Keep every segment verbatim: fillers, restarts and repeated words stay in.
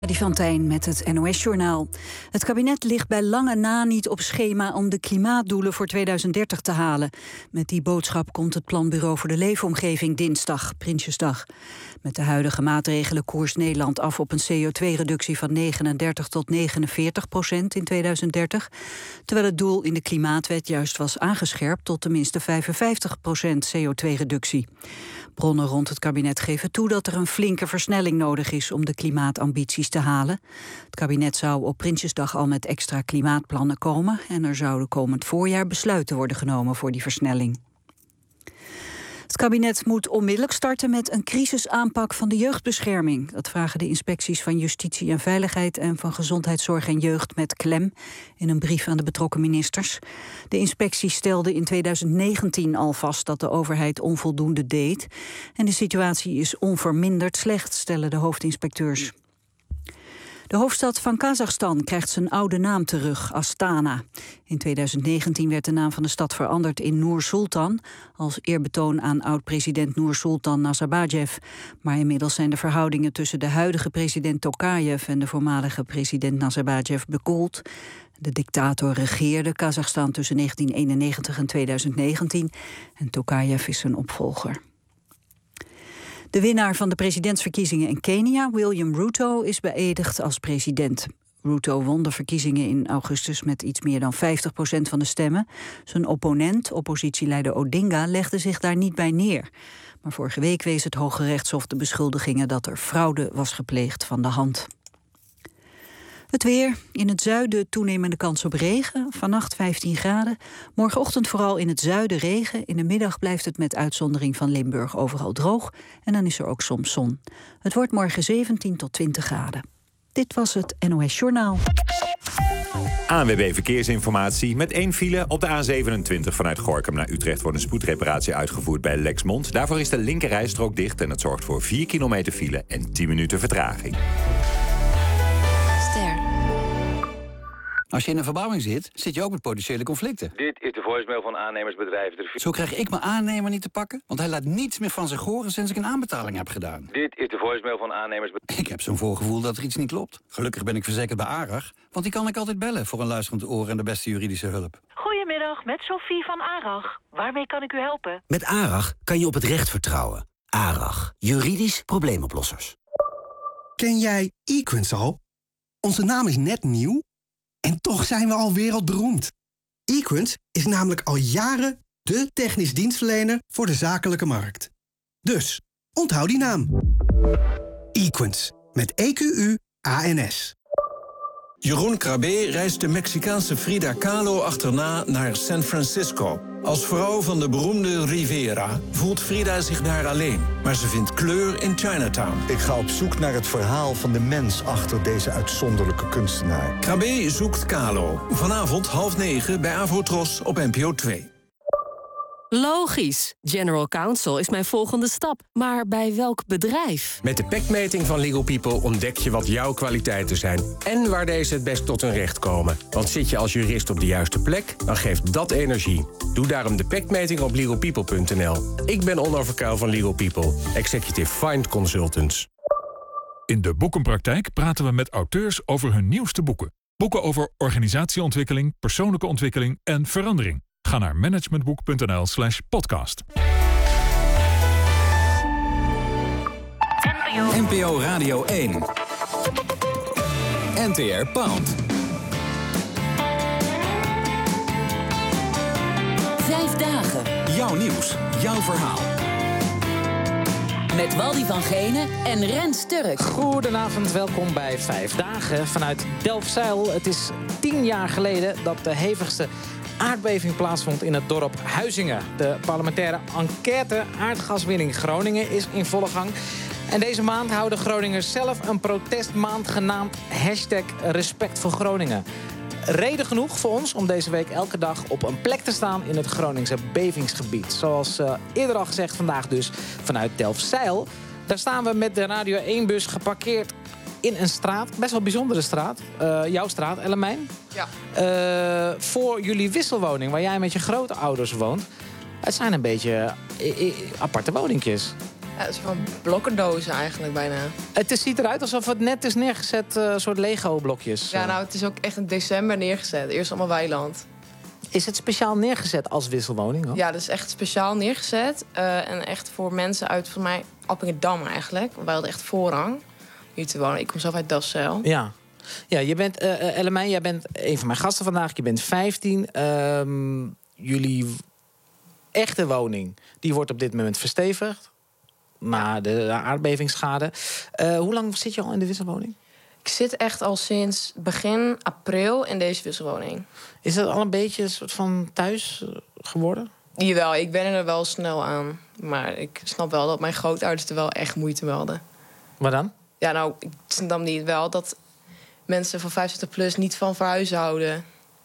Die van Tijn met het N O S-journaal. Het kabinet ligt bij lange na niet op schema om de klimaatdoelen voor tweeduizend dertig te halen. Met die boodschap komt het Planbureau voor de Leefomgeving dinsdag, Prinsjesdag. Met de huidige maatregelen koerst Nederland af op een C O twee reductie van negenendertig tot negenenveertig procent in tweeduizend dertig. Terwijl het doel in de Klimaatwet juist was aangescherpt tot tenminste vijfenvijftig procent C O twee reductie. Bronnen rond het kabinet geven toe dat er een flinke versnelling nodig is om de klimaatambities te halen. Het kabinet zou op Prinsjesdag al met extra klimaatplannen komen en er zouden komend voorjaar besluiten worden genomen voor die versnelling. Het kabinet moet onmiddellijk starten met een crisisaanpak van de jeugdbescherming. Dat vragen de inspecties van Justitie en Veiligheid en van Gezondheidszorg en Jeugd met klem in een brief aan de betrokken ministers. De inspecties stelden in tweeduizend negentien al vast dat de overheid onvoldoende deed. En de situatie is onverminderd slecht, stellen de hoofdinspecteurs. De hoofdstad van Kazachstan krijgt zijn oude naam terug, Astana. In tweeduizend negentien werd de naam van de stad veranderd in Nur-Sultan, als eerbetoon aan oud-president Nur-Sultan Nazarbayev. Maar inmiddels zijn de verhoudingen tussen de huidige president Tokayev en de voormalige president Nazarbayev bekoeld. De dictator regeerde Kazachstan tussen negentien eenennegentig en tweeduizend negentien en Tokayev is zijn opvolger. De winnaar van de presidentsverkiezingen in Kenia, William Ruto, is beëdigd als president. Ruto won de verkiezingen in augustus met iets meer dan vijftig procent van de stemmen. Zijn opponent, oppositieleider Odinga, legde zich daar niet bij neer. Maar vorige week wees het Hoge Rechtshof de beschuldigingen dat er fraude was gepleegd van de hand. Het weer. In het zuiden toenemende kans op regen. Vannacht vijftien graden. Morgenochtend vooral in het zuiden regen. In de middag blijft het met uitzondering van Limburg overal droog. En dan is er ook soms zon. Het wordt morgen zeventien tot twintig graden. Dit was het N O S-journaal. A N W B Verkeersinformatie. Met één file op de A zevenentwintig vanuit Gorinchem naar Utrecht wordt een spoedreparatie uitgevoerd bij Lexmond. Daarvoor is de linkerrijstrook dicht en dat zorgt voor vier kilometer file en tien minuten vertraging. Als je in een verbouwing zit, zit je ook met potentiële conflicten. Dit is de voicemail van aannemersbedrijf De Vier. Zo krijg ik mijn aannemer niet te pakken, want hij laat niets meer van zich horen sinds ik een aanbetaling heb gedaan. Dit is de voicemail van aannemersbedrijf. Ik heb zo'n voorgevoel dat er iets niet klopt. Gelukkig ben ik verzekerd bij ARAG, want die kan ik altijd bellen voor een luisterend oor en de beste juridische hulp. Goedemiddag, met Sophie van ARAG. Waarmee kan ik u helpen? Met ARAG kan je op het recht vertrouwen. ARAG, juridisch probleemoplossers. Ken jij eQuins al? Onze naam is net nieuw. En toch zijn we al wereldberoemd. eQuins is namelijk al jaren de technisch dienstverlener voor de zakelijke markt. Dus, onthoud die naam. eQuins, met E Q U A N S. Jeroen Krabbe reist de Mexicaanse Frida Kahlo achterna naar San Francisco. Als vrouw van de beroemde Rivera voelt Frida zich daar alleen. Maar ze vindt kleur in Chinatown. Ik ga op zoek naar het verhaal van de mens achter deze uitzonderlijke kunstenaar. Krabbe zoekt Kahlo. Vanavond half negen bij Avrotros op N P O twee. Logisch. General Counsel is mijn volgende stap. Maar bij welk bedrijf? Met de P E C-meting van Legal People ontdek je wat jouw kwaliteiten zijn. En waar deze het best tot hun recht komen. Want zit je als jurist op de juiste plek, dan geeft dat energie. Doe daarom de P E C-meting op legal people punt n l. Ik ben Onno Verkuil van Legal People. Executive Find Consultants. In de Boekenpraktijk praten we met auteurs over hun nieuwste boeken. Boeken over organisatieontwikkeling, persoonlijke ontwikkeling en verandering. Ga naar managementboek punt n l slash podcast. N P O Radio één. N T R Pound. Vijf dagen. Jouw nieuws, jouw verhaal. Met Waldy van Genen en Rens Sturk. Goedenavond, welkom bij Vijf Dagen vanuit Delfzijl. Het is tien jaar geleden dat de hevigste aardbeving plaatsvond in het dorp Huizingen. De parlementaire enquête aardgaswinning Groningen is in volle gang. En deze maand houden Groningers zelf een protestmaand genaamd hashtag Respect voor Groningen. Reden genoeg voor ons om deze week elke dag op een plek te staan in het Groningse bevingsgebied. Zoals uh, eerder al gezegd, vandaag dus vanuit Delfzijl. Daar staan we met de Radio één-bus geparkeerd in een straat, best wel een bijzondere straat. Uh, jouw straat, Ellemijn. Ja. Uh, voor jullie wisselwoning, waar jij met je grootouders woont. Het zijn een beetje uh, uh, aparte woningjes. Ja, een soort van blokkendozen eigenlijk bijna. Het is, ziet eruit alsof het net is neergezet, uh, soort Lego-blokjes. Ja, nou, het is ook echt in december neergezet. Eerst allemaal weiland. Is het speciaal neergezet als wisselwoning? Hoor? Ja, dat is echt speciaal neergezet. Uh, en echt voor mensen uit, voor mij, Appingedam eigenlijk. Wij hadden echt voorrang hier te wonen. Ik kom zelf uit Delfzijl. Ja. Ja, je bent, uh, Ellemijn, jij bent een van mijn gasten vandaag. Je bent vijftien. Um, jullie echte woning, die wordt op dit moment verstevigd. Na de aardbevingsschade. Uh, hoe lang zit je al in de wisselwoning? Ik zit echt al sinds begin april in deze wisselwoning. Is dat al een beetje een soort van thuis geworden? Jawel, ik ben er wel snel aan. Maar ik snap wel dat mijn grootouders er wel echt moeite mee hadden. Wat dan? Ja, nou, ik snap niet wel dat mensen van vijfenzestig plus niet van verhuizen houden.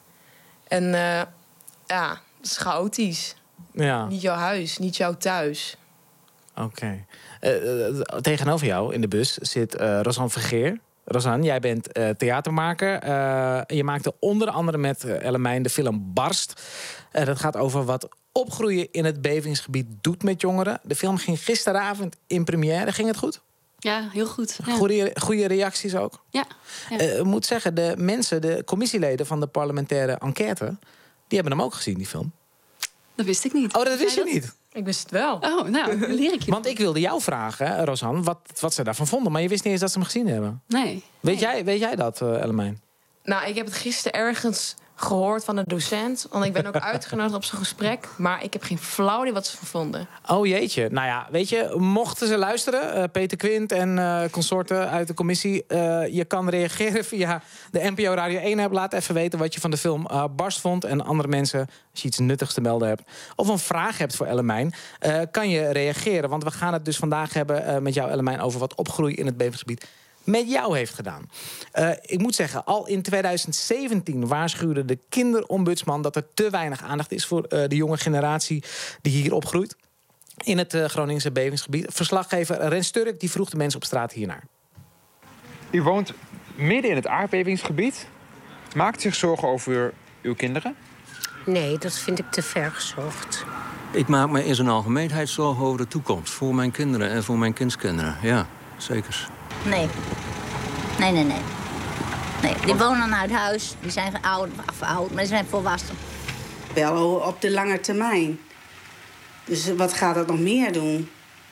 En uh, ja, het is chaotisch. Ja. Niet jouw huis, niet jouw thuis. Oké. Okay. Uh, uh, tegenover jou in de bus zit uh, Rosanne Vergeer. Rosanne, jij bent uh, theatermaker. Uh, je maakte onder andere met uh, Ellemijn de film Barst. Uh, dat gaat over wat opgroeien in het bevingsgebied doet met jongeren. De film ging gisteravond in première. Ging het goed? Ja, heel goed. Ja. Goede, goede reacties ook? Ja. ja. Uh, ik moet zeggen, de mensen, de commissieleden van de parlementaire enquête, die hebben hem ook gezien, die film. Dat wist ik niet. Oh, dat wist je niet? Ik wist het wel. Oh, nou, dan leer ik je. Want ik wilde jou vragen, Rosanne, wat, wat ze daarvan vonden. Maar je wist niet eens dat ze hem gezien hebben. Nee. Weet, nee. Jij, weet jij dat, uh, Ellemijn? Nou, ik heb het gisteren ergens gehoord van de docent. Want ik ben ook uitgenodigd op zo'n gesprek. Maar ik heb geen flauw idee wat ze van vonden. Oh jeetje. Nou ja, weet je, mochten ze luisteren, uh, Peter Quint en uh, consorten uit de commissie, Uh, je kan reageren via de N P O Radio één app. Laat even weten wat je van de film uh, Barst vond. En andere mensen, als je iets nuttigs te melden hebt of een vraag hebt voor Ellemijn, uh, kan je reageren. Want we gaan het dus vandaag hebben uh, met jou, Ellemijn, over wat opgroei in het bevingsgebied met jou heeft gedaan. Uh, ik moet zeggen, al in tweeduizend zeventien waarschuwde de kinderombudsman dat er te weinig aandacht is voor uh, de jonge generatie die hier opgroeit in het uh, Groningse bevingsgebied. Verslaggever Rens Sturk die vroeg de mensen op straat hiernaar. U woont midden in het aardbevingsgebied. Maakt zich zorgen over uw kinderen? Nee, dat vind ik te ver gezocht. Ik maak me in zijn algemeenheid zorgen over de toekomst. Voor mijn kinderen en voor mijn kindskinderen. Ja, zeker. Nee. Nee, nee, nee. nee. Die wonen uit huis. Die zijn oud, oud, maar die zijn volwassen. Wel op de lange termijn. Dus wat gaat dat nog meer doen?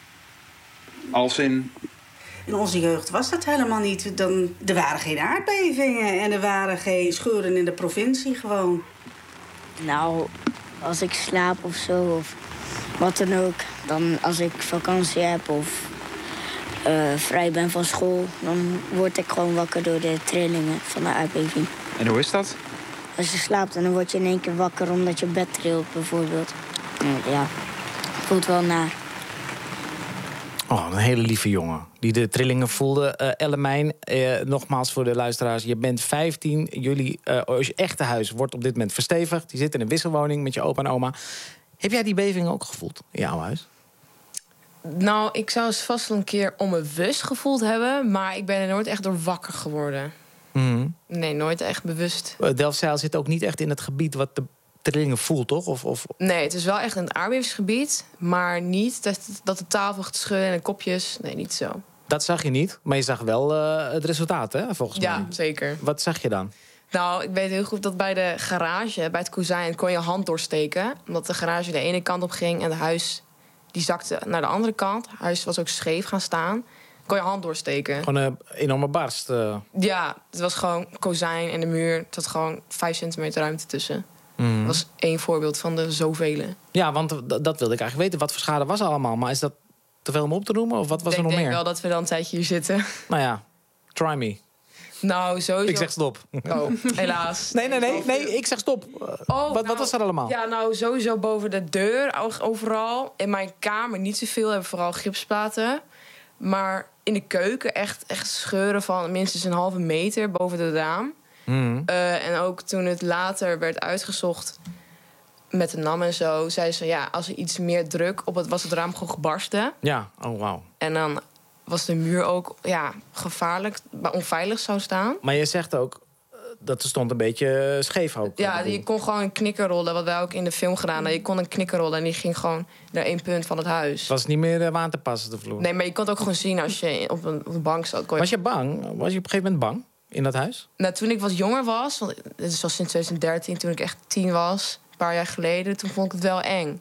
Als in? In onze jeugd was dat helemaal niet. Dan, er waren geen aardbevingen en er waren geen scheuren in de provincie gewoon. Nou, als ik slaap of zo, of wat dan ook. Dan als ik vakantie heb of uh, vrij ben van school, dan word ik gewoon wakker door de trillingen van de aardbeving. En hoe is dat? Als je slaapt en dan word je in één keer wakker omdat je bed trilt bijvoorbeeld. Ja, voelt wel naar. Oh, een hele lieve jongen die de trillingen voelde. Uh, Ellemijn, uh, nogmaals voor de luisteraars. Je bent vijftien. Jullie uh, echte huis wordt op dit moment verstevigd. Je zit in een wisselwoning met je opa en oma. Heb jij die beving ook gevoeld in jouw huis? Nou, ik zou het vast wel een keer onbewust gevoeld hebben. Maar ik ben er nooit echt door wakker geworden. Mm-hmm. Nee, nooit echt bewust. Uh, Delfzijl zit ook niet echt in het gebied wat de trillingen voelt, toch? Of, of... Nee, het is wel echt in het aardbevingsgebied. Maar niet dat, dat de tafel gaat schudden en de kopjes. Nee, niet zo. Dat zag je niet, maar je zag wel uh, het resultaat, hè, volgens ja, mij. Ja, zeker. Wat zag je dan? Nou, ik weet heel goed dat bij de garage, bij het kozijn, kon je hand doorsteken. Omdat de garage de ene kant op ging en het huis die zakte naar de andere kant. Het huis was ook scheef gaan staan. Kon je hand doorsteken. Gewoon een enorme barst. Uh... Ja, het was gewoon kozijn en de muur. Het had gewoon vijf centimeter ruimte tussen. Mm. Dat was één voorbeeld van de zoveel. Ja, want dat wilde ik eigenlijk weten. Wat voor schade was er allemaal? Maar is dat te veel om op te noemen? Of wat was ik er nog meer? Ik denk wel dat we dan een tijdje hier zitten. Nou ja, try me. Nou, sowieso. Ik zeg stop. Oh, helaas. Nee, nee, nee, nee, ik zeg stop. Oh, wat, nou, wat was er allemaal? Ja, nou, sowieso boven de deur, overal. In mijn kamer niet zoveel, hebben vooral gipsplaten. Maar in de keuken echt, echt scheuren van minstens een halve meter boven de raam. Mm. Uh, en ook toen het later werd uitgezocht met de N A M en zo, zei ze ja, als er iets meer druk op het was het raam gewoon gebarsten. Ja, oh wauw. En dan was de muur ook ja, gevaarlijk, onveilig zou staan. Maar je zegt ook, dat stond een beetje scheef ook. Ja, die kon gewoon een knikker rollen, wat wij ook in de film gedaan hebben. Je kon een knikker rollen en die ging gewoon naar één punt van het huis. Het was niet meer uh, aan te passen, de vloer. Nee, maar je kon het ook gewoon zien als je op een, op een bank zat. Je... Was je bang? Was je op een gegeven moment bang in dat huis? Nou, toen ik wat jonger was, want dit is al sinds twintig dertien, toen ik echt tien was, een paar jaar geleden, toen vond ik het wel eng.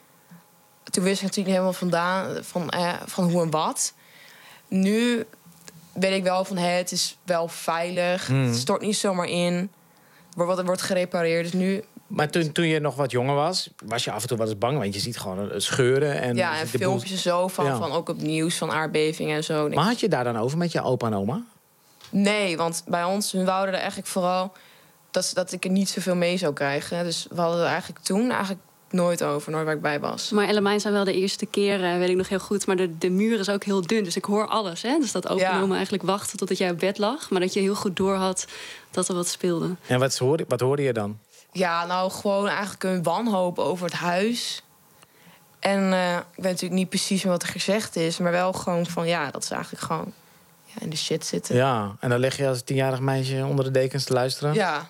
Toen wist ik natuurlijk helemaal vandaan van, eh, van hoe en wat. Nu weet ik wel van, hé, het is wel veilig. Hmm. Het stort niet zomaar in. Er wordt, wordt gerepareerd, dus nu... Maar toen, toen je nog wat jonger was, was je af en toe wel eens bang? Want je ziet gewoon scheuren. En ja, en de filmpjes en zo van, ja. van ook op nieuws van aardbevingen en zo. Maar had je daar dan over met je opa en oma? Nee, want bij ons, we wouden er eigenlijk vooral... Dat, dat ik er niet zoveel mee zou krijgen. Dus we hadden er eigenlijk toen eigenlijk nooit over, nooit waar ik bij was. Maar Ellemijn zijn wel de eerste keer, weet ik nog heel goed. Maar de, de muur is ook heel dun, dus ik hoor alles. Hè? Dus dat opa en oma eigenlijk wachten totdat jij op bed lag. Maar dat je heel goed door had dat er wat speelde. En wat hoorde, wat hoorde je dan? Ja, nou gewoon eigenlijk een wanhoop over het huis. En uh, ik weet natuurlijk niet precies meer wat er gezegd is. Maar wel gewoon van, ja, dat ze eigenlijk gewoon ja, in de shit zitten. Ja, en dan lig je als tienjarig meisje onder de dekens te luisteren? Ja.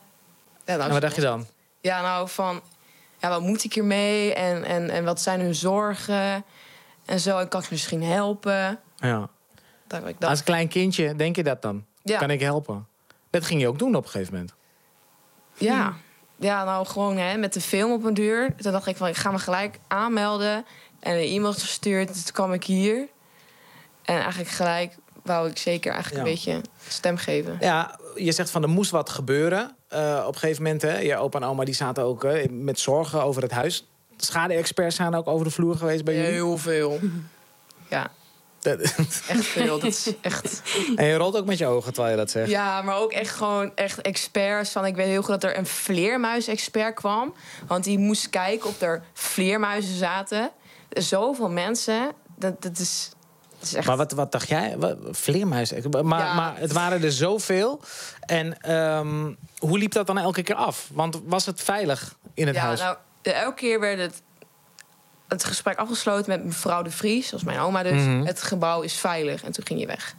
ja nou, en wat dacht je dan? Ja, nou van... Ja, wat moet ik hiermee? En, en, en wat zijn hun zorgen? En zo, en kan ik misschien helpen? Ja. Dat ik dat... Als klein kindje, denk je dat dan? Ja. Kan ik helpen? Dat ging je ook doen op een gegeven moment? Ja, ja nou gewoon hè, met de film op een duur. Toen dacht ik van, ik ga me gelijk aanmelden. En een e-mail gestuurd, toen kwam ik hier. En eigenlijk gelijk wou ik zeker eigenlijk ja. een beetje stem geven. Ja, je zegt van, er moest wat gebeuren. Uh, op een gegeven moment, hè, je opa en oma die zaten ook uh, met zorgen over het huis. Schade-experts zijn ook over de vloer geweest bij jullie? Heel veel. Ja. Echt veel. Dat is echt... En je rolt ook met je ogen terwijl je dat zegt. Ja, maar ook echt gewoon echt experts. Van, ik weet heel goed dat er een vleermuis-expert kwam. Want die moest kijken of er vleermuizen zaten. Zoveel mensen. Dat, dat is... Echt... Maar wat, wat dacht jij? Vleermuis. Maar, ja. maar het waren er zoveel. En um, hoe liep dat dan elke keer af? Want was het veilig in het ja, huis? Nou, elke keer werd het, het gesprek afgesloten met mevrouw de Vries, zoals mijn oma dus. Mm-hmm. Het gebouw is veilig. En toen ging je weg.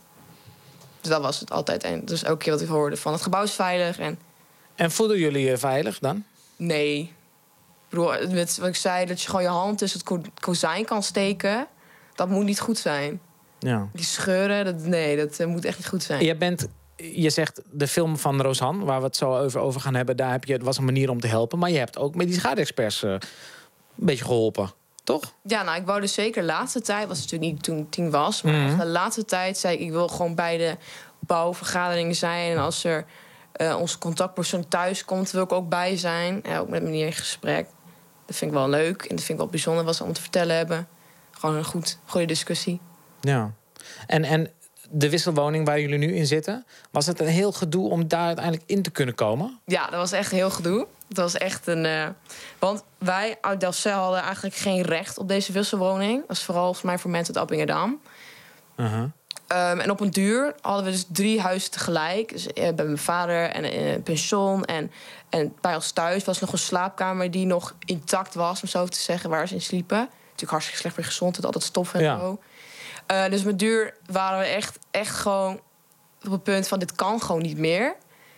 Dus dat was het altijd. En dus elke keer wat ik hoorde van het gebouw is veilig. En, en voelden jullie je veilig dan? Nee. Ik bedoel, met wat ik zei, dat je gewoon je hand tussen het ko- kozijn kan steken. Dat moet niet goed zijn. Ja. Die scheuren, dat, nee, dat uh, moet echt niet goed zijn. Je bent, je zegt de film van Rosanne, waar we het zo over, over gaan hebben, daar heb je, het was een manier om te helpen. Maar je hebt ook met die schade-experts uh, een beetje geholpen, toch? Ja, nou, ik wou dus zeker de laatste tijd, was het natuurlijk niet toen ik tien was, maar mm-hmm. de laatste tijd zei ik, ik wil gewoon bij de bouwvergaderingen zijn. En als er uh, onze contactpersoon thuis komt, wil ik ook bij zijn. Ja, ook met meneer in gesprek. Dat vind ik wel leuk en dat vind ik wel bijzonder wat ze om te vertellen hebben. Gewoon een goed, goede discussie. Ja. En, en de wisselwoning waar jullie nu in zitten, was het een heel gedoe om daar uiteindelijk in te kunnen komen? Ja, dat was echt heel gedoe. Het was echt een... Uh, want wij uit Delfzijl hadden eigenlijk geen recht op deze wisselwoning. Dat was vooral volgens mij voor mensen uit Appingedam. Uh-huh. Um, en op een duur hadden we dus drie huizen tegelijk. Dus uh, bij mijn vader en uh, een pension. En, en bij ons thuis was nog een slaapkamer die nog intact was, om zo te zeggen, waar ze in sliepen. Natuurlijk hartstikke slecht voor je gezondheid, altijd stof en ja. zo. Uh, dus met duur waren we echt, echt gewoon op het punt van dit kan gewoon niet meer.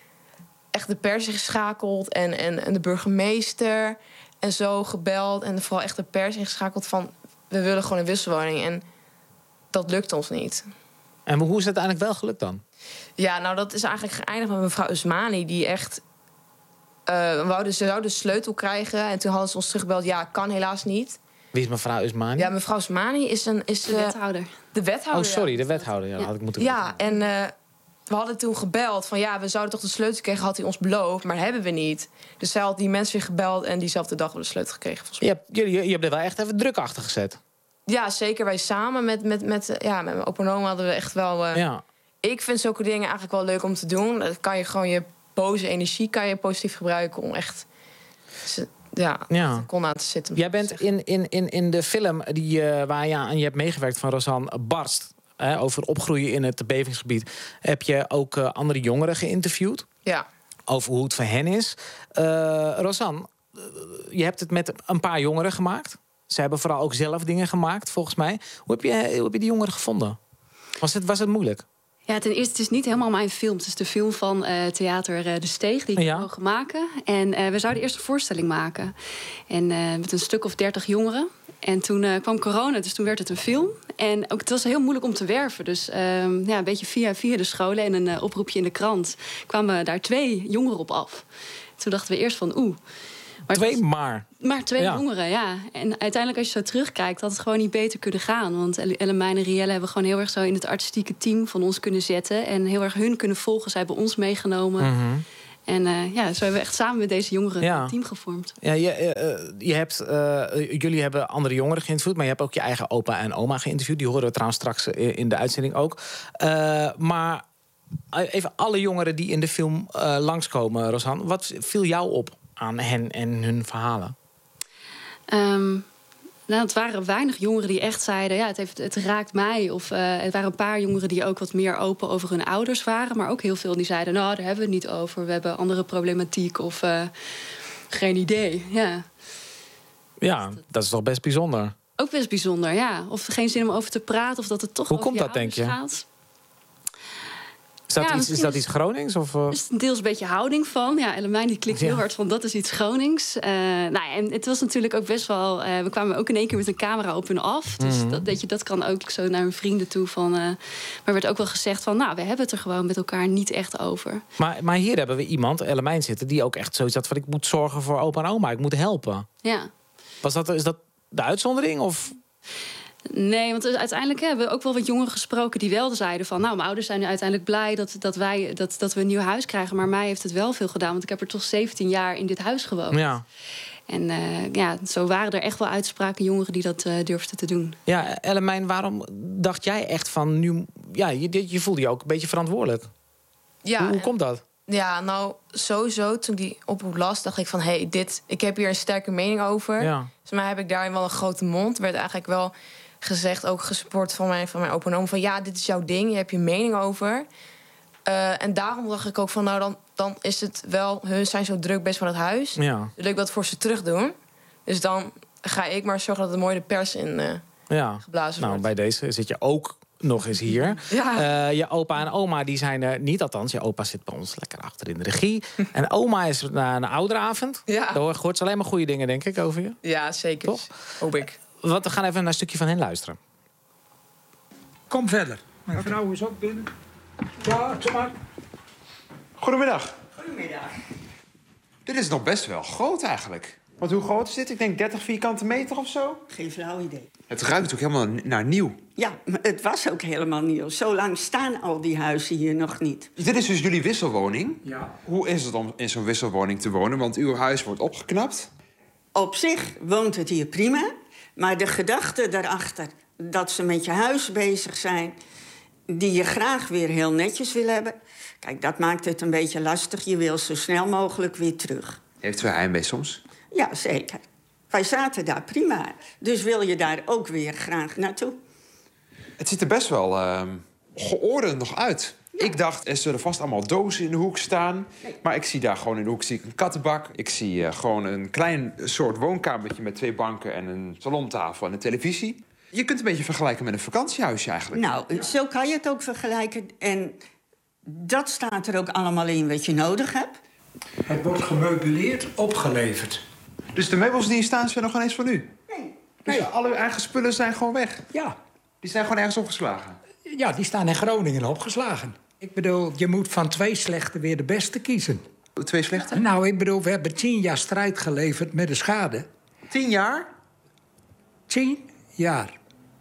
Echt de pers ingeschakeld en, en, en de burgemeester en zo gebeld. En vooral echt de pers ingeschakeld van we willen gewoon een wisselwoning. En dat lukt ons niet. En hoe is het uiteindelijk wel gelukt dan? Ja, nou dat is eigenlijk geëindigd met mevrouw Usmani, die echt... Uh, we wouden, ze zouden de sleutel krijgen en toen hadden ze ons teruggebeld. Ja, kan helaas niet. Wie is mevrouw Usmani? Ja, mevrouw Usmani is een... Is de wethouder. De wethouder, Oh, sorry, de wethouder. Ja, ja. had ik moeten ja en uh, we hadden toen gebeld van... ja, we zouden toch de sleutel krijgen, had hij ons beloofd... maar hebben we niet. Dus zij had die mensen weer gebeld en diezelfde dag hebben we de sleutel gekregen. Je hebt, je, je hebt er wel echt even druk achter gezet. Ja, zeker. Wij samen met, met, met, ja, met mijn opa en oma hadden we echt wel... Uh, ja. Ik vind zulke dingen eigenlijk wel leuk om te doen. Dan kan je gewoon je boze energie kan je positief gebruiken om echt... Ja, ja. kon aan te zitten. Jij bent in, in, in, in de film die, uh, waar je aan je hebt meegewerkt van Rosanne Barst... Hè, over opgroeien in het bevingsgebied... heb je ook uh, andere jongeren geïnterviewd. Ja. Over hoe het voor hen is. Uh, Rosanne, uh, je hebt het met een paar jongeren gemaakt. Ze hebben vooral ook zelf dingen gemaakt, volgens mij. Hoe heb je, hoe heb je die jongeren gevonden? Was het, was het moeilijk? Ja, ten eerste, het is niet helemaal mijn film. Het is de film van uh, Theater uh, De Steeg, die ik ja. mogen maken. En uh, we zouden eerst een voorstelling maken. En uh, met een stuk of dertig jongeren. En toen uh, kwam corona, dus toen werd het een film. En ook, het was heel moeilijk om te werven. Dus uh, ja, een beetje via, via de scholen en een uh, oproepje in de krant... kwamen daar twee jongeren op af. Toen dachten we eerst van oeh... Maar twee was, maar? Maar twee ja. jongeren, ja. En uiteindelijk als je zo terugkijkt... had het gewoon niet beter kunnen gaan. Want Ellemijn en Rielle hebben gewoon heel erg zo... in het artistieke team van ons kunnen zetten. En heel erg hun kunnen volgen. Zij hebben ons meegenomen. Mm-hmm. En uh, ja, zo hebben we echt samen met deze jongeren ja. een team gevormd. Ja, je, uh, je hebt, uh, jullie hebben andere jongeren geïnterviewd... maar je hebt ook je eigen opa en oma geïnterviewd. Die horen we trouwens straks in de uitzending ook. Uh, maar even alle jongeren die in de film uh, langskomen, Rosanne... wat viel jou op aan hen en hun verhalen? Um, nou, het waren weinig jongeren die echt zeiden... ja, het, heeft, het raakt mij. Of uh, er waren een paar jongeren die ook wat meer open over hun ouders waren. Maar ook heel veel die zeiden... nou, daar hebben we het niet over. We hebben andere problematiek of uh, geen idee. Ja. ja, dat is toch best bijzonder? Ook best bijzonder, ja. Of geen zin om over te praten of dat het toch Hoe over komt je dat, denk je? gaat. Is dat, ja, iets, is dat iets Gronings? Of, uh... is deels een beetje houding van. Ja, Ellemijn die klikt ja. heel hard van dat is iets Gronings. Uh, nou, en het was natuurlijk ook best wel... Uh, we kwamen ook in één keer met een camera op en af. Dus mm-hmm. dat, dat, je, dat kan ook zo naar mijn vrienden toe. Van, uh, maar er werd ook wel gezegd van... nou, we hebben het er gewoon met elkaar niet echt over. Maar, maar hier hebben we iemand, Ellemijn zitten... die ook echt zoiets had van ik moet zorgen voor opa en oma. Ik moet helpen. Ja. Was dat, is dat de uitzondering? Of... Nee, want uiteindelijk hebben we ook wel wat jongeren gesproken... die wel zeiden van, nou, mijn ouders zijn nu uiteindelijk blij... dat, dat, wij, dat, dat we een nieuw huis krijgen. Maar mij heeft het wel veel gedaan, want ik heb er toch zeventien jaar in dit huis gewoond. Ja. En uh, ja, zo waren er echt wel uitspraken, jongeren die dat uh, durfden te doen. Ja, Ellemijn, waarom dacht jij echt van nu... Ja, je, je voelde je ook een beetje verantwoordelijk. Ja, hoe, hoe komt dat? Ja, nou, sowieso, toen die oproep las, dacht ik van... hé, hey, dit, ik heb hier een sterke mening over. Ja. Dus mij heb ik daarin wel een grote mond. Werd eigenlijk wel... gezegd, ook gesupport van mijn, van mijn opa en oma... van ja, dit is jouw ding, je hebt je mening over. Uh, en daarom dacht ik ook van, nou, dan, dan is het wel... hun zijn zo druk best van het huis. Ja. Dus wil ik dat voor ze terug doen. Dus dan ga ik maar zorgen dat er mooi de pers in uh, ja. geblazen nou, wordt. Bij deze zit je ook nog eens hier. Ja. Uh, je opa en oma die zijn er niet, althans. Je opa zit bij ons lekker achter in de regie. En oma is na een ouderavond. Ja. Daar hoort ze alleen maar goede dingen, denk ik, over je. Ja, zeker. Toch? Hoop ik. Want we gaan even naar een stukje van hen luisteren. Kom verder. Mijn okay. vrouw is ook binnen. Ja, kom maar. Goedemiddag. Goedemiddag. Dit is nog best wel groot eigenlijk. Want hoe groot is dit? Ik denk dertig vierkante meter of zo? Geen flauw idee. Het ruikt natuurlijk helemaal naar nieuw. Ja, maar het was ook helemaal nieuw. Zo lang staan al die huizen hier nog niet. Dit is dus jullie wisselwoning? Ja. Hoe is het om in zo'n wisselwoning te wonen? Want uw huis wordt opgeknapt. Op zich woont het hier prima. Maar de gedachte daarachter dat ze met je huis bezig zijn... die je graag weer heel netjes wil hebben... kijk, dat maakt het een beetje lastig. Je wil zo snel mogelijk weer terug. Heeft u heimwee soms? Ja, zeker. Wij zaten daar prima. Dus wil je daar ook weer graag naartoe. Het ziet er best wel uh, geordend nog uit. Ja. Ik dacht, er zullen vast allemaal dozen in de hoek staan. Nee. Maar ik zie daar gewoon in de hoek zie ik een kattenbak. Ik zie uh, gewoon een klein soort woonkamertje met twee banken... en een salontafel en een televisie. Je kunt het een beetje vergelijken met een vakantiehuisje eigenlijk. Nou, zo kan je het ook vergelijken. En dat staat er ook allemaal in wat je nodig hebt. Het wordt gemeubileerd, opgeleverd. Dus de meubels die hier staan zijn nog geen eens van u? Nee. Dus nee. alle uw eigen spullen zijn gewoon weg? Ja. Die zijn gewoon ergens opgeslagen? Ja, die staan in Groningen opgeslagen. Ik bedoel, je moet van twee slechte weer de beste kiezen. Twee slechte? Nou, ik bedoel, we hebben tien jaar strijd geleverd met de schade. Tien jaar? Tien jaar.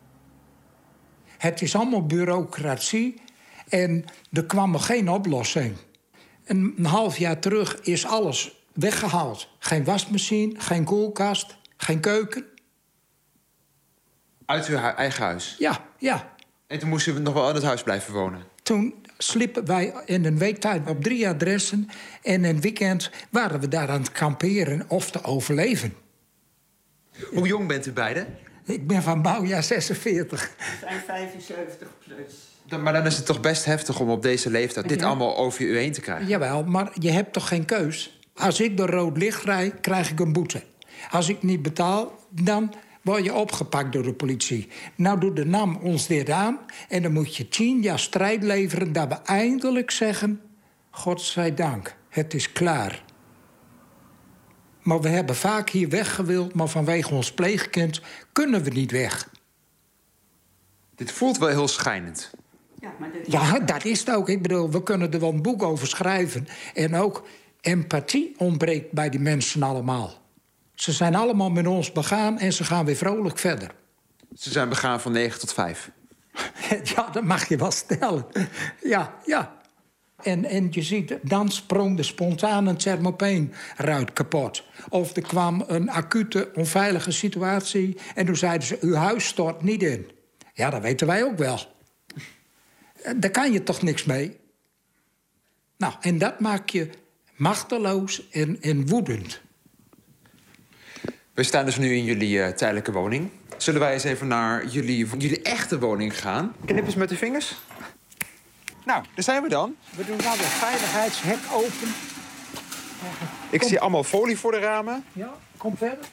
Het is allemaal bureaucratie en er kwam nog geen oplossing. En een half jaar terug is alles weggehaald. Geen wasmachine, geen koelkast, geen keuken. Uit uw hu- eigen huis? Ja, ja. En toen moesten we nog wel in het huis blijven wonen? Toen sliepen wij in een week tijd op drie adressen... en een weekend waren we daar aan het kamperen of te overleven. Hoe jong bent u beiden? Ik ben van bouwjaar zesenveertig. We zijn vijfenzeventig plus. Dan, maar dan is het toch best heftig om op deze leeftijd... dit ja. allemaal over u heen te krijgen? Jawel, maar je hebt toch geen keus? Als ik door rood licht rijd, krijg ik een boete. Als ik niet betaal, dan word je opgepakt door de politie. Nou doet de N A M ons dit aan en dan moet je tien jaar strijd leveren... dat we eindelijk zeggen, godzijdank, het is klaar. Maar we hebben vaak hier weggewild, maar vanwege ons pleegkind kunnen we niet weg. Dit voelt wel heel schijnend. Ja, maar dit... Ja, dat is het ook. Ik bedoel, we kunnen er wel een boek over schrijven. En ook empathie ontbreekt bij die mensen allemaal. Ze zijn allemaal met ons begaan en ze gaan weer vrolijk verder. Ze zijn begaan van negen tot vijf. Ja, dat mag je wel stellen. Ja, ja. En, en je ziet, dan sprong de spontane thermopeenruit kapot. Of er kwam een acute, onveilige situatie... en toen zeiden ze, uw huis stort niet in. Ja, dat weten wij ook wel. Daar kan je toch niks mee? Nou, en dat maakt je machteloos en, en woedend. We staan dus nu in jullie uh, tijdelijke woning. Zullen wij eens even naar jullie, jullie echte woning gaan? Knip eens met de vingers. Nou, daar zijn we dan. We doen nou de veiligheidshek open. Ik kom. Zie allemaal folie voor de ramen. Ja, kom verder.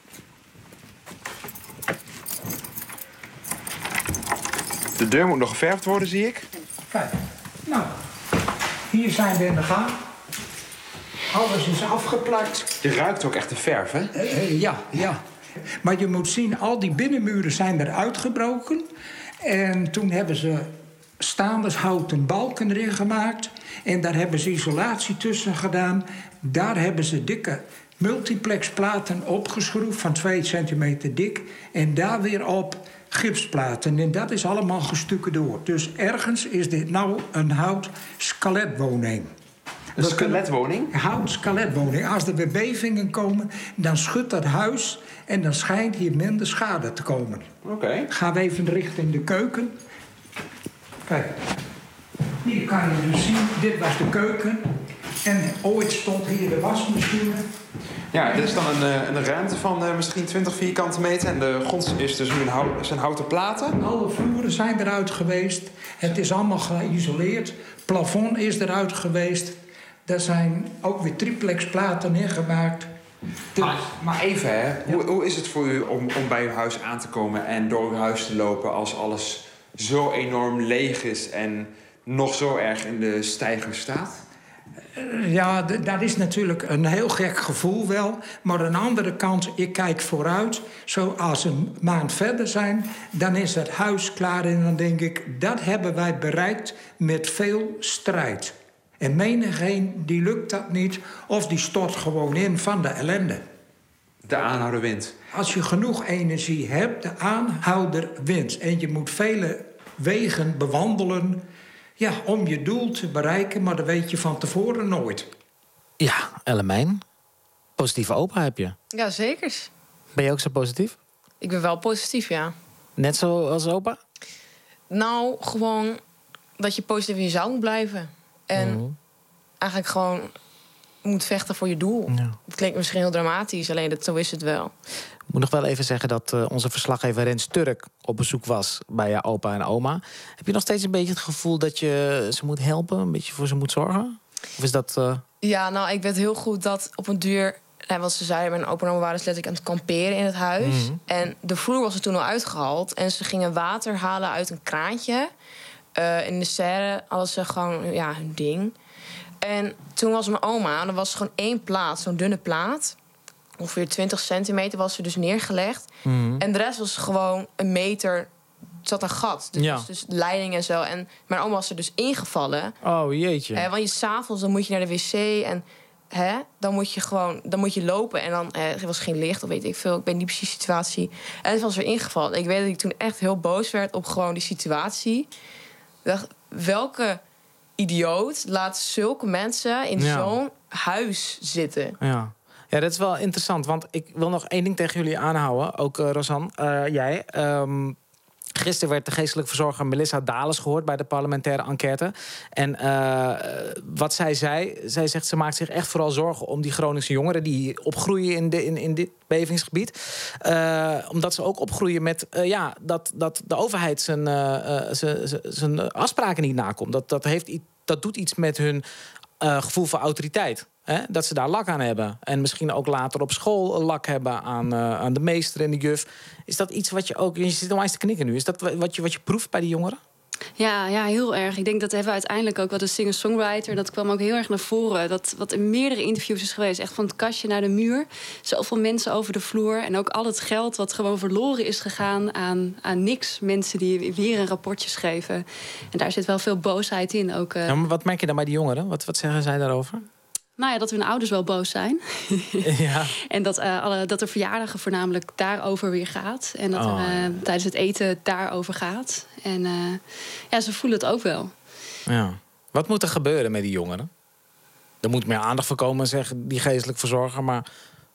De deur moet nog geverfd worden, zie ik. Kijk, nou, hier zijn we in de gang. Alles is afgeplakt. Je ruikt ook echt de verf, hè? Uh, uh, ja, ja. Maar je moet zien, al die binnenmuren zijn eruit gebroken. En toen hebben ze staanders houten balken erin gemaakt. En daar hebben ze isolatie tussen gedaan. Daar hebben ze dikke multiplexplaten opgeschroefd van twee centimeter dik. En daar weer op gipsplaten. En dat is allemaal gestukken door. Dus ergens is dit nou een hout skeletwoning. Een skeletwoning? Hout skeletwoning. Als er weer bevingen komen, dan schudt dat huis en dan schijnt hier minder schade te komen. Oké. Okay. Gaan we even richting de keuken. Kijk, hier kan je dus zien, dit was de keuken. En ooit stond hier de wasmachine. Ja, dit is dan een, een ruimte van uh, misschien twintig vierkante meter. En de grond is dus nu een hout, zijn houten platen. Alle vloeren zijn eruit geweest. Het is allemaal geïsoleerd. Plafond is eruit geweest. Daar zijn ook weer triplexplaten ingemaakt. Dus... Maar, maar even, hè. Ja. Hoe, hoe is het voor u om, om bij uw huis aan te komen en door uw huis te lopen als alles zo enorm leeg is en nog zo erg in de steiger staat? Ja, dat is natuurlijk een heel gek gevoel wel. Maar aan de andere kant, ik kijk vooruit. Zoals een maand verder zijn, dan is het huis klaar. En dan denk ik, dat hebben wij bereikt met veel strijd. En menigeen, die lukt dat niet. Of die stort gewoon in van de ellende. De aanhouder wint. Als je genoeg energie hebt, de aanhouder wint. En je moet vele wegen bewandelen, ja, om je doel te bereiken, maar dat weet je van tevoren nooit. Ja, Ellemijn, positieve opa heb je. Ja, zeker. Ben je ook zo positief? Ik ben wel positief, ja. Net zo als opa? Nou, gewoon dat je positief in jezelf moet blijven. En mm-hmm. eigenlijk gewoon moet vechten voor je doel. Ja. Het klinkt misschien heel dramatisch, alleen dat, zo is het wel. Ik moet nog wel even zeggen dat uh, onze verslaggever Rens Turk op bezoek was bij jouw opa en oma. Heb je nog steeds een beetje het gevoel dat je ze moet helpen, een beetje voor ze moet zorgen? Of is dat... Uh... Ja, nou, ik weet heel goed dat op een duur... En wat ze zeiden, mijn opa en oma waren dus letterlijk aan het kamperen in het huis. Mm-hmm. En de vloer was er toen al uitgehaald. En ze gingen water halen uit een kraantje. Uh, in de serre hadden ze gewoon ja, hun ding. En toen was mijn oma, er was gewoon één plaat, zo'n dunne plaat. Ongeveer twintig centimeter was er dus neergelegd. Mm-hmm. En de rest was gewoon een meter, zat een gat. Dus, ja. dus leiding en zo. En mijn oma was er dus ingevallen. Oh, jeetje. Uh, want je 's avonds dan moet je naar de wc en hè, dan moet je gewoon dan moet je lopen. En dan uh, er was geen licht, of weet ik veel. Ik weet niet precies de situatie. En het was er ingevallen. Ik weet dat ik toen echt heel boos werd op gewoon die situatie. Ik dacht, welke idioot laat zulke mensen in ja. zo'n huis zitten? Ja. Ja, dat is wel interessant, want ik wil nog één ding tegen jullie aanhouden. Ook uh, Rosanne, uh, jij. Um, gisteren werd de geestelijk verzorger Melissa Dales gehoord bij de parlementaire enquête. En uh, wat zij zei, zij zegt ze maakt zich echt vooral zorgen om die Groningse jongeren die opgroeien in, de, in, in dit bevingsgebied. Uh, omdat ze ook opgroeien met uh, ja, dat, dat de overheid zijn, uh, zijn, zijn afspraken niet nakomt. Dat, dat, heeft, dat doet iets met hun uh, gevoel voor autoriteit. Hè, dat ze daar lak aan hebben. En misschien ook later op school lak hebben aan, uh, aan de meester en de juf. Is dat iets wat je ook... Je zit nog eens te knikken nu. Is dat wat je, wat je proeft bij die jongeren? Ja, ja, heel erg. Ik denk dat hebben we uiteindelijk ook wat een singer-songwriter. Dat kwam ook heel erg naar voren. Dat wat in meerdere interviews is geweest. Echt van het kastje naar de muur. Zoveel mensen over de vloer. En ook al het geld wat gewoon verloren is gegaan aan, aan niks. Mensen die weer een rapportje schreven. En daar zit wel veel boosheid in. Ook, uh... ja, maar wat merk je dan bij die jongeren? Wat, wat zeggen zij daarover? Nou ja, dat hun ouders wel boos zijn. Ja. En dat, uh, alle, dat er verjaardagen voornamelijk daarover weer gaat. En dat oh, er uh, ja. tijdens het eten daarover gaat. En uh, ja, ze voelen het ook wel. Ja. Wat moet er gebeuren met die jongeren? Er moet meer aandacht voor komen, zeggen die geestelijk verzorger. Maar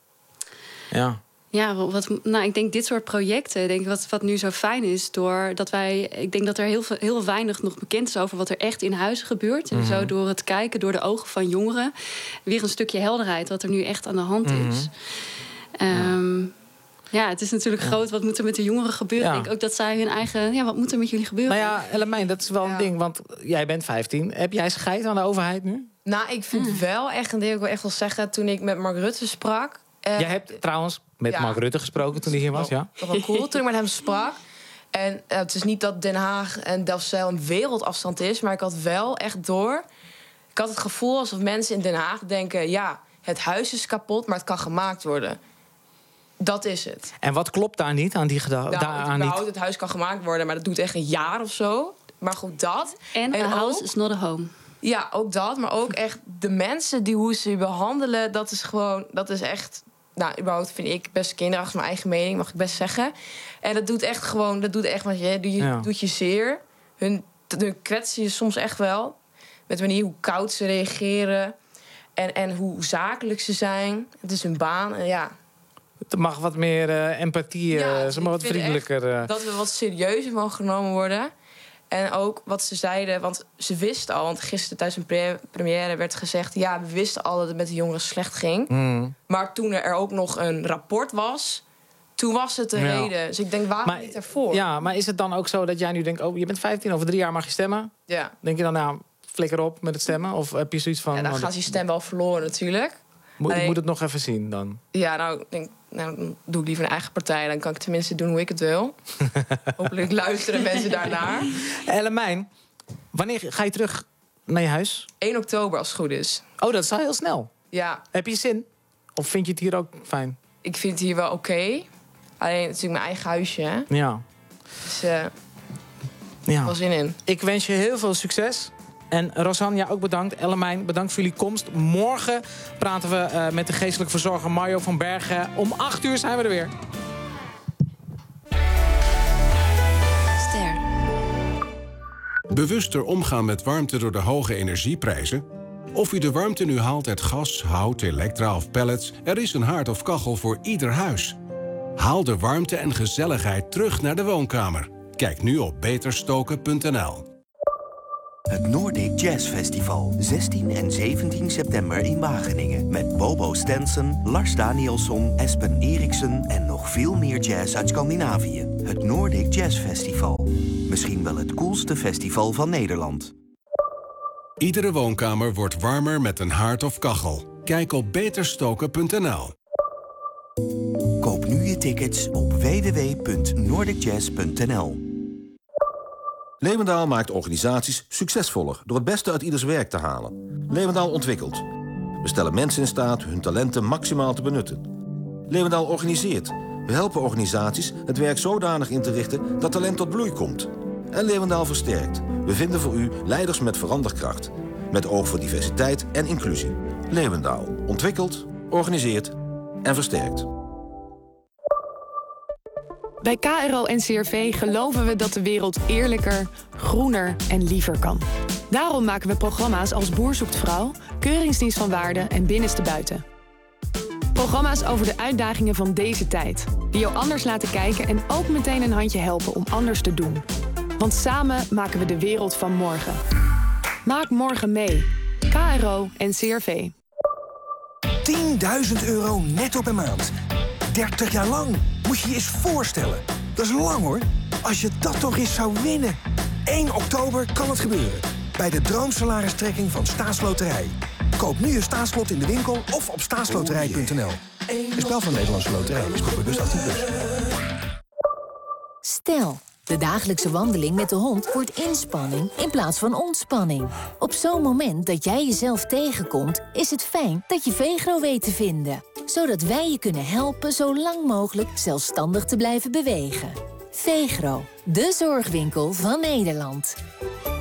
ja... Ja, wat, nou, ik denk dit soort projecten, denk ik, wat, wat nu zo fijn is, doordat wij, ik denk dat er heel, veel, heel weinig nog bekend is over wat er echt in huizen gebeurt. En mm-hmm. zo door het kijken, door de ogen van jongeren, weer een stukje helderheid wat er nu echt aan de hand mm-hmm. is. Um, ja. ja, het is natuurlijk ja. groot. Wat moet er met de jongeren gebeuren? Ja. Ik denk ook dat zij hun eigen, ja, wat moet er met jullie gebeuren? Nou ja, Ellemijn, dat is wel ja. een ding, want jij bent vijftien. Heb jij scheid aan de overheid nu? Nou, ik vind mm. wel echt, en dit wil ik wel echt wel zeggen, toen ik met Mark Rutte sprak. Uh, Jij hebt trouwens met ja. Mark Rutte gesproken toen hij hier was, ja? Dat was wel cool toen ik met hem sprak. En uh, het is niet dat Den Haag en Delfzijl een wereldafstand is, maar ik had wel echt door. Ik had het gevoel alsof mensen in Den Haag denken, ja, het huis is kapot, maar het kan gemaakt worden. Dat is het. En wat klopt daar niet aan die gedachte? Nou, het, het huis kan gemaakt worden, maar dat doet echt een jaar of zo. Maar goed, dat. En, en a house is not a home. Ja, ook dat. Maar ook echt de mensen die hoe ze je behandelen, dat is gewoon, dat is echt... Nou, überhaupt vind ik best kinderachtig, mijn eigen mening, mag ik best zeggen. En dat doet echt gewoon, dat doet echt wat je, je ja. doet je zeer. Hun, hun kwetsen je soms echt wel. Met de manier hoe koud ze reageren. En, en hoe zakelijk ze zijn. Het is hun baan, en ja. Er mag wat meer uh, empathie, ja, ze mag wat vriendelijker. Uh... Dat we wat serieuzer mogen genomen worden. En ook wat ze zeiden, want ze wisten al... want gisteren tijdens een pre- première werd gezegd... ja, we wisten al dat het met de jongeren slecht ging. Mm. Maar toen er ook nog een rapport was... toen was het de ja. reden. Dus ik denk, waarom maar, niet ervoor? Ja, maar is het dan ook zo dat jij nu denkt... oh, je bent vijftien, over drie jaar mag je stemmen? Ja. Denk je dan, nou, flikker op met het stemmen? Of heb je zoiets van... Ja, dan oh, gaat je stem wel verloren natuurlijk. Moet, Alleen, moet het nog even zien dan? Ja, nou, ik denk... Nou, dan doe ik liever een eigen partij. Dan kan ik tenminste doen hoe ik het wil. Hopelijk luisteren mensen daarnaar. Ellemijn, wanneer ga je terug naar je huis? één oktober als het goed is. Oh, dat is al heel snel. Ja. Heb je zin? Of vind je het hier ook fijn? Ik vind het hier wel oké. Okay. Alleen, het is natuurlijk mijn eigen huisje, hè? Ja. Dus uh, ja. wel zin in. Ik wens je heel veel succes. En Rosanne, ja, ook bedankt. Ellemijn, bedankt voor jullie komst. Morgen praten we uh, met de geestelijk verzorger Mario van Bergen. Om acht uur zijn we er weer. Ster. Bewuster omgaan met warmte door de hoge energieprijzen? Of u de warmte nu haalt uit gas, hout, elektra of pellets... er is een haard of kachel voor ieder huis. Haal de warmte en gezelligheid terug naar de woonkamer. Kijk nu op beterstoken punt n l. Het Nordic Jazz Festival, zestien en zeventien september in Wageningen. Met Bobo Stenson, Lars Danielsson, Espen Eriksen en nog veel meer jazz uit Scandinavië. Het Nordic Jazz Festival. Misschien wel het coolste festival van Nederland. Iedere woonkamer wordt warmer met een haard of kachel. Kijk op beterstoken punt n l. Koop nu je tickets op w w w punt nordic jazz punt n l. Leeuwendaal maakt organisaties succesvoller door het beste uit ieders werk te halen. Leeuwendaal ontwikkelt. We stellen mensen in staat hun talenten maximaal te benutten. Leeuwendaal organiseert. We helpen organisaties het werk zodanig in te richten dat talent tot bloei komt. En Leeuwendaal versterkt. We vinden voor u leiders met veranderkracht. Met oog voor diversiteit en inclusie. Leeuwendaal ontwikkelt, organiseert en versterkt. Bij K R O en C R V geloven we dat de wereld eerlijker, groener en liever kan. Daarom maken we programma's als Boer zoekt vrouw, Keuringsdienst van Waarde en Binnenste Buiten. Programma's over de uitdagingen van deze tijd. Die jou anders laten kijken en ook meteen een handje helpen om anders te doen. Want samen maken we de wereld van morgen. Maak morgen mee. K R O en C R V. tienduizend euro netto per maand. dertig jaar lang. Moet je je eens voorstellen. Dat is lang hoor. Als je dat toch eens zou winnen. één oktober kan het gebeuren. Bij de droomsalaristrekking van Staatsloterij. Koop nu een staatslot in de winkel of op staatsloterij punt n l. Een spel van Nederlandse Loterij is bewust achttien plus. Stel, de dagelijkse wandeling met de hond wordt inspanning in plaats van ontspanning. Op zo'n moment dat jij jezelf tegenkomt, is het fijn dat je Vegro weet te vinden. Zodat wij je kunnen helpen zo lang mogelijk zelfstandig te blijven bewegen. Vegro, de zorgwinkel van Nederland.